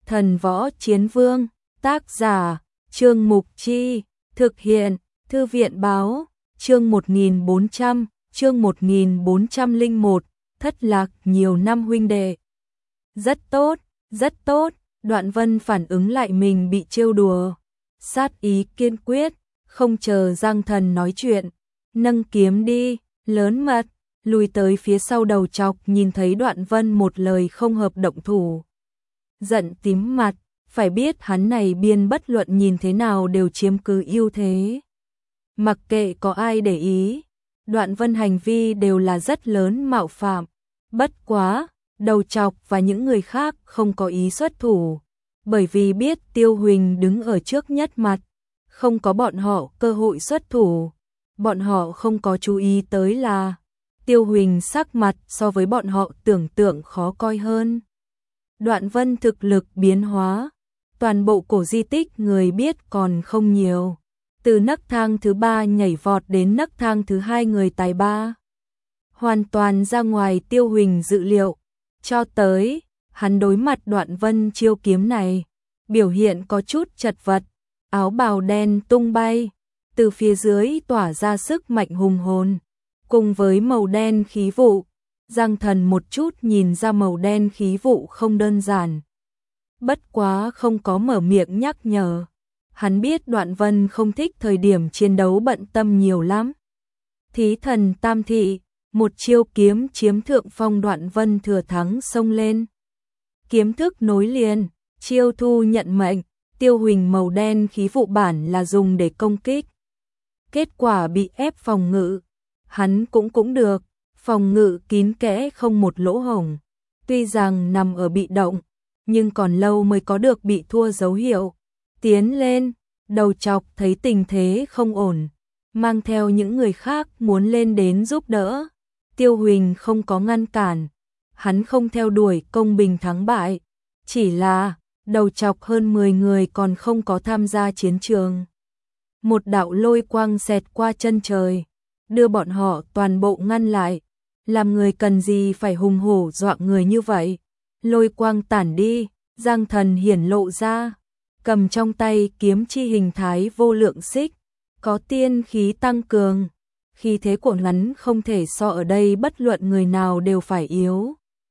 Thần Võ Chiến Vương, tác giả, Trương Mục Chi, thực hiện, Thư viện Báo, chương 1401, thất lạc nhiều năm huynh đệ. Rất tốt, Đoạn Vân phản ứng lại mình bị trêu đùa. Sát ý kiên quyết, không chờ Giang Thần nói chuyện, nâng kiếm đi, lớn mật, lùi tới phía sau Đầu Chọc nhìn thấy Đoạn Vân một lời không hợp động thủ. Giận tím mặt, phải biết hắn này biên bất luận nhìn thế nào đều chiếm cứ ưu thế. Mặc kệ có ai để ý, Đoạn Vân hành vi đều là rất lớn mạo phạm. Bất quá, Đầu Chọc và những người khác không có ý xuất thủ, bởi vì biết Tiêu Huỳnh đứng ở trước nhất mặt, không có bọn họ cơ hội xuất thủ. Bọn họ không có chú ý tới là Tiêu Huỳnh sắc mặt so với bọn họ tưởng tượng khó coi hơn. Đoạn Vân thực lực biến hóa, toàn bộ cổ di tích người biết còn không nhiều. Từ nấc thang thứ 3 nhảy vọt đến nấc thang thứ 2 người tài ba. Hoàn toàn ra ngoài Tiêu Huỳnh dự liệu. Cho tới, hắn đối mặt Đoạn Vân chiêu kiếm này, biểu hiện có chút chật vật, áo bào đen tung bay, từ phía dưới tỏa ra sức mạnh hùng hồn, cùng với màu đen khí vụ. Giang Thần một chút nhìn ra màu đen khí vụ không đơn giản. Bất quá không có mở miệng nhắc nhở. Hắn biết Đoạn Vân không thích thời điểm chiến đấu bận tâm nhiều lắm. Thí thần tam thị, một chiêu kiếm chiếm thượng phong, Đoạn Vân thừa thắng xông lên. Kiếm thức nối liền, chiêu thu nhận mệnh, Tiêu Huỳnh màu đen khí vụ bản là dùng để công kích. Kết quả bị ép phòng ngự, hắn cũng được, phòng ngự kín kẽ không một lỗ hổng. Tuy rằng nằm ở bị động, nhưng còn lâu mới có được bị thua dấu hiệu. Tiến lên, Đầu Chọc thấy tình thế không ổn, mang theo những người khác muốn lên đến giúp đỡ. Tiêu Huỳnh không có ngăn cản, hắn không theo đuổi công bình thắng bại, chỉ là Đầu Chọc hơn 10 người còn không có tham gia chiến trường. Một đạo lôi quang xẹt qua chân trời, đưa bọn họ toàn bộ ngăn lại. Làm người cần gì phải hùng hổ dọa người như vậy. Lôi quang tản đi, Giang Thần hiển lộ ra, cầm trong tay kiếm chi hình thái vô lượng xích, có tiên khí tăng cường. Khí thế của hắn không thể so ở đây bất luận người nào đều phải yếu.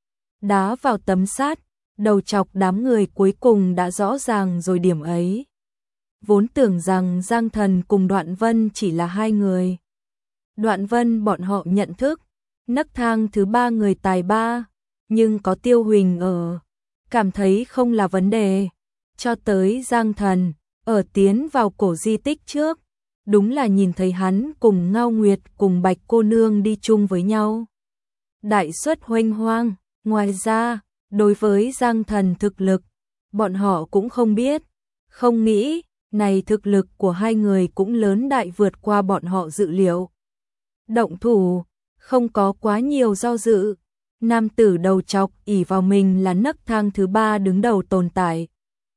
Đá vào tấm sắt, Đầu Chọc đám người cuối cùng đã rõ ràng rồi điểm ấy. Vốn tưởng rằng Giang Thần cùng Đoạn Vân chỉ là hai người. Đoạn Vân bọn họ nhận thức, nấc thang thứ 3 người tài ba, nhưng có Tiêu Huỳnh ở, cảm thấy không là vấn đề. Cho tới Giang Thần, ở tiến vào cổ di tích trước, đúng là nhìn thấy hắn cùng Ngao Nguyệt cùng Bạch cô nương đi chung với nhau. Đại suất huênh hoang, ngoài ra, đối với Giang Thần thực lực, bọn họ cũng không biết, không nghĩ, này thực lực của hai người cũng lớn đại vượt qua bọn họ dự liệu. Động thủ, không có quá nhiều do dự. Nam tử Đầu Chọc ỷ vào mình là nấc thang thứ 3 đứng đầu tồn tại,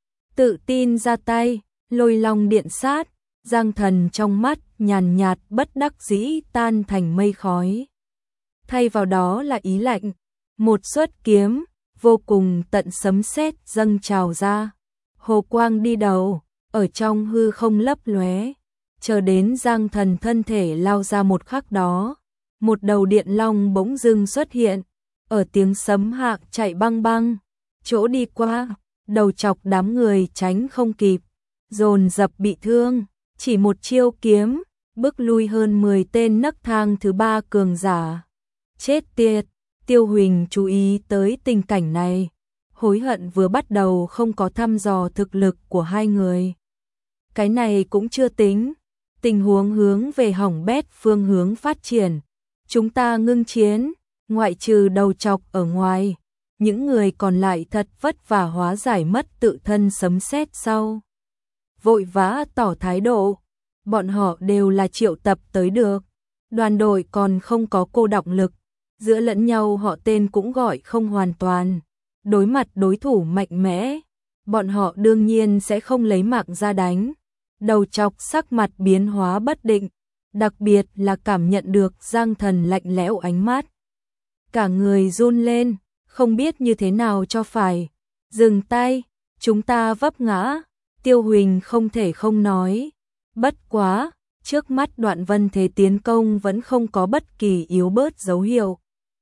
tự tin ra tay, lôi long điện sát. Giang Thần trong mắt nhàn nhạt bất đắc dĩ tan thành mây khói. Thay vào đó là ý lạnh, một xuất kiếm, vô cùng tận sấm sét dâng trào ra. Hồ quang đi đầu, ở trong hư không lấp lóe, chờ đến Giang Thần thân thể lao ra một khắc đó, một đầu điện long bỗng dưng xuất hiện, ở tiếng sấm hạ chạy băng băng, chỗ đi qua, Đầu Chọc đám người tránh không kịp, dồn dập bị thương, chỉ một chiêu kiếm, bước lui hơn 10 tên nấc thang thứ 3 cường giả. Chết tiệt, Tiêu Huỳnh chú ý tới tình cảnh này, hối hận vừa bắt đầu không có thăm dò thực lực của hai người. Cái này cũng chưa tính, tình huống hướng về hỏng bét phương hướng phát triển. Chúng ta ngưng chiến, ngoại trừ Đầu Chọc ở ngoài, những người còn lại thật vất vả hóa giải mất tự thân sấm sét sau. Vội vã tỏ thái độ, bọn họ đều là triệu tập tới được, đoàn đội còn không có cô đọng lực, giữa lẫn nhau họ tên cũng gọi không hoàn toàn. Đối mặt đối thủ mạnh mẽ, bọn họ đương nhiên sẽ không lấy mạng ra đánh. Đầu Chọc sắc mặt biến hóa bất định, đặc biệt là cảm nhận được Giang Thần lạnh lẽo ánh mắt. Cả người run lên, không biết như thế nào cho phải. Dừng tay, chúng ta vấp ngã, Tiêu Huỳnh không thể không nói. Bất quá, trước mắt Đoạn Vân thế tiến công vẫn không có bất kỳ yếu bớt dấu hiệu.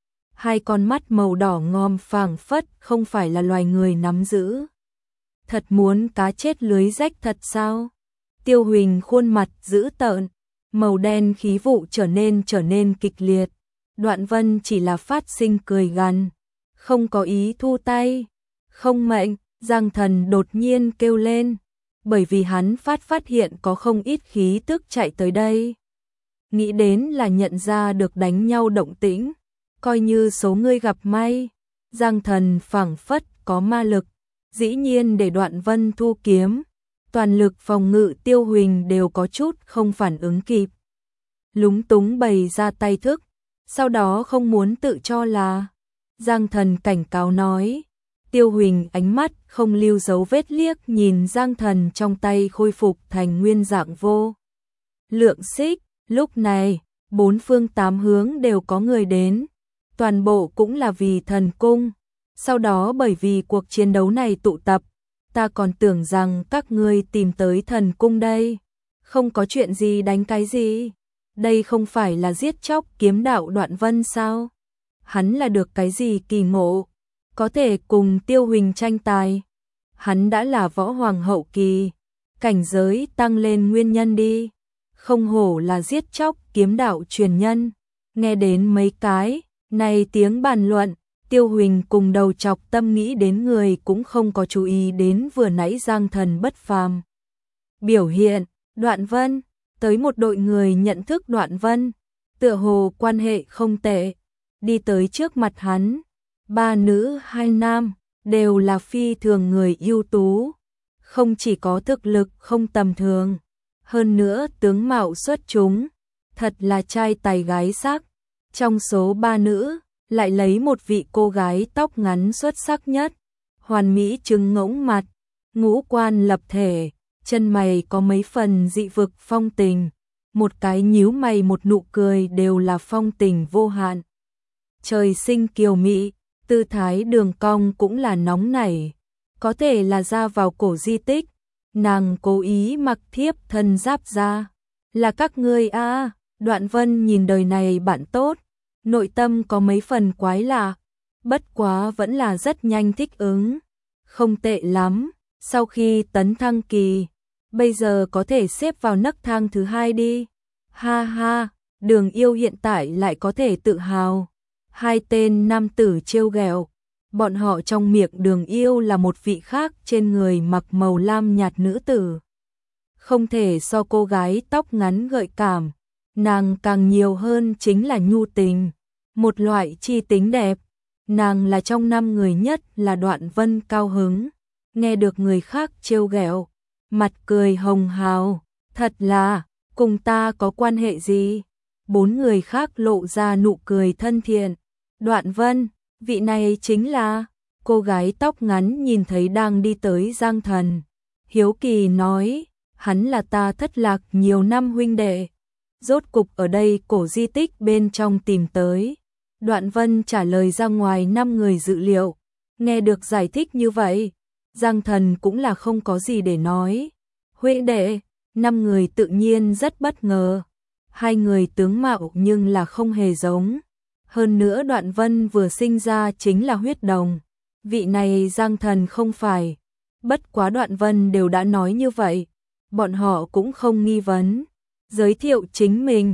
Hai con mắt màu đỏ ngòm phảng phất không phải là loài người nắm giữ. Thật muốn cá chết lưới rách thật sao? Tiêu Huỳnh khuôn mặt dữ tợn, màu đen khí vụ trở nên kịch liệt. Đoạn Vân chỉ là phát sinh cười gằn, không có ý thu tay. Không mệnh, Giang Thần đột nhiên kêu lên, bởi vì hắn phát hiện có không ít khí tức chạy tới đây. Nghĩ đến là nhận ra được đánh nhau động tĩnh, coi như số ngươi gặp may. Giang Thần phảng phất có ma lực, dĩ nhiên để Đoạn Vân thu kiếm, toàn lực phòng ngự Tiêu Huỳnh đều có chút không phản ứng kịp. Lúng túng bày ra tay thức, sau đó không muốn tự cho là. Giang Thần cảnh cáo nói. Tiêu Huỳnh ánh mắt không lưu dấu vết liếc nhìn Giang Thần trong tay khôi phục thành nguyên dạng vô lượng xích. Lúc này, bốn phương tám hướng đều có người đến, toàn bộ cũng là vì thần cung. Sau đó bởi vì cuộc chiến đấu này tụ tập, ta còn tưởng rằng các ngươi tìm tới thần cung đây. Không có chuyện gì đánh cái gì. Đây không phải là giết chóc kiếm đạo Đoạn Vân sao? Hắn là được cái gì kỳ ngộ? Có thể cùng Tiêu Huỳnh tranh tài. Hắn đã là võ hoàng hậu kỳ, cảnh giới tăng lên nguyên nhân đi. Không hổ là giết chóc kiếm đạo truyền nhân. Nghe đến mấy cái này tiếng bàn luận, Tiêu Huỳnh cùng đầu chọc tâm nghĩ đến người cũng không có chú ý đến vừa nãy Giang Thần bất phàm biểu hiện. Đoạn Vân, tới một đội người nhận thức Đoạn Vân, tựa hồ quan hệ không tệ, đi tới trước mặt hắn. Ba nữ hai nam, đều là phi thường người ưu tú, không chỉ có thực lực không tầm thường, hơn nữa tướng mạo xuất chúng, thật là trai tài gái sắc. Trong số ba nữ, lại lấy một vị cô gái tóc ngắn xuất sắc nhất, hoàn mỹ trừng ngỗng mặt, ngũ quan lập thể, chân mày có mấy phần dị vực phong tình, một cái nhíu mày một nụ cười đều là phong tình vô hạn. Trời sinh kiều mỹ, tư thái đường cong cũng là nóng nảy, có thể là ra vào cổ di tích, nàng cố ý mặc thiếp thân giáp ra. Là các ngươi a? Đoạn Vân nhìn đời này bạn tốt, nội tâm có mấy phần quái lạ, bất quá vẫn là rất nhanh thích ứng. Không tệ lắm, sau khi tấn thăng kỳ, bây giờ có thể xếp vào nấc thang thứ hai đi. Ha ha, Đường Yêu hiện tại lại có thể tự hào. Hai tên nam tử trêu ghẹo, bọn họ trong miệng Đường Yêu là một vị khác trên người mặc màu lam nhạt nữ tử. Không thể so cô gái tóc ngắn gợi cảm, nàng càng nhiều hơn chính là nhu tình, một loại chi tính đẹp. Nàng là trong năm người nhất là Đoạn Vân cao hứng, nghe được người khác trêu ghẹo, mặt cười hồng hào, thật là, cùng ta có quan hệ gì? Bốn người khác lộ ra nụ cười thân thiện. Đoạn Vân, vị này chính là, cô gái tóc ngắn nhìn thấy đang đi tới Giang Thần, hiếu kỳ nói, hắn là ta thất lạc nhiều năm huynh đệ, rốt cục ở đây cổ di tích bên trong tìm tới. Đoạn Vân trả lời ra ngoài 5 người dự liệu, nghe được giải thích như vậy, Giang Thần cũng là không có gì để nói. Huynh đệ, 5 người tự nhiên rất bất ngờ, hai người tướng mạo nhưng là không hề giống. Hơn nữa Đoạn Vân vừa sinh ra chính là huyết đồng, vị này Giang Thần không phải. Bất quá Đoạn Vân đều đã nói như vậy, bọn họ cũng không nghi vấn. Giới thiệu chính mình,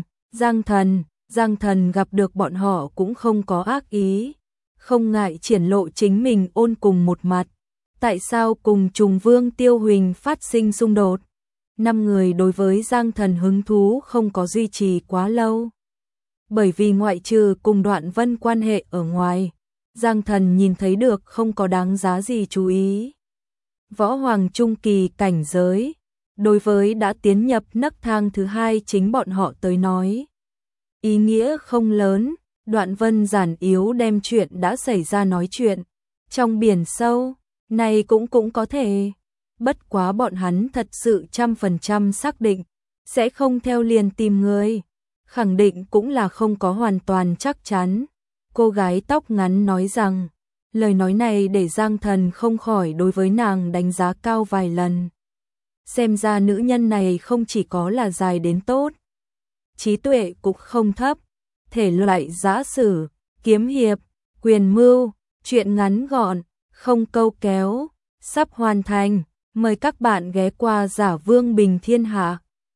Giang Thần gặp được bọn họ cũng không có ác ý, không ngại triển lộ chính mình ôn cùng một mặt. Tại sao cùng Trùng Vương Tiêu Huỳnh phát sinh xung đột? 5 người đối với Giang Thần hứng thú không có duy trì quá lâu. Bởi vì ngoại trừ cùng Đoạn Vân quan hệ ở ngoài, Giang Thần nhìn thấy được không có đáng giá gì chú ý. Võ hoàng trung kỳ cảnh giới, đối với đã tiến nhập nấc thang thứ hai chính bọn họ tới nói, ý nghĩa không lớn. Đoạn Vân giản yếu đem chuyện đã xảy ra nói chuyện. Trong biển sâu, này cũng có thể. Bất quá bọn hắn thật sự 100% xác định, sẽ không theo liền tìm người. Khẳng định cũng là không có hoàn toàn chắc chắn. Cô gái tóc ngắn nói rằng, Lời nói này để Giang Thần không khỏi đối với nàng đánh giá cao vài lần. Xem ra nữ nhân này không chỉ có là dài đến tốt, trí tuệ cũng không thấp, thể loại giã sử, kiếm hiệp, quyền mưu, truyện ngắn gọn, không câu kéo, sắp hoàn thành. Mời các bạn ghé qua Giả Vương Bình Thiên Hạ.